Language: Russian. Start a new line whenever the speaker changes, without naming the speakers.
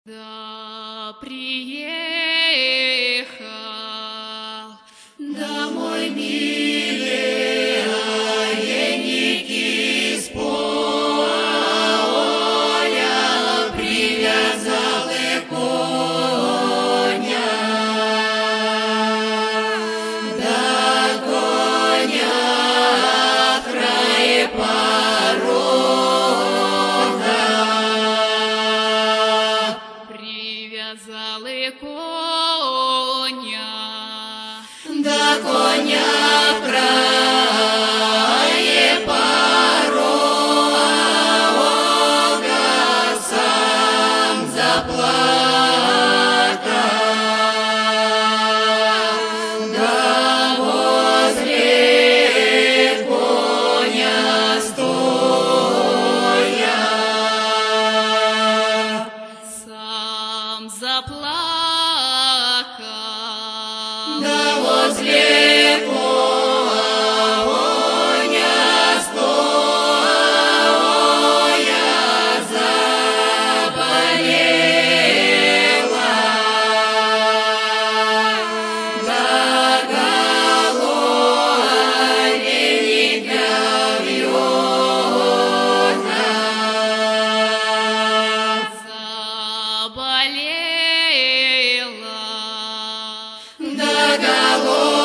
Да, приехал домой миленький с поля, привязал и коня, да коня в крае привязал и коня, да коня в крае порога сам заплакал, да возле коня стоя сам заплакал, да возле коня стоя заболела, да головенька вьется, заболела, да головенька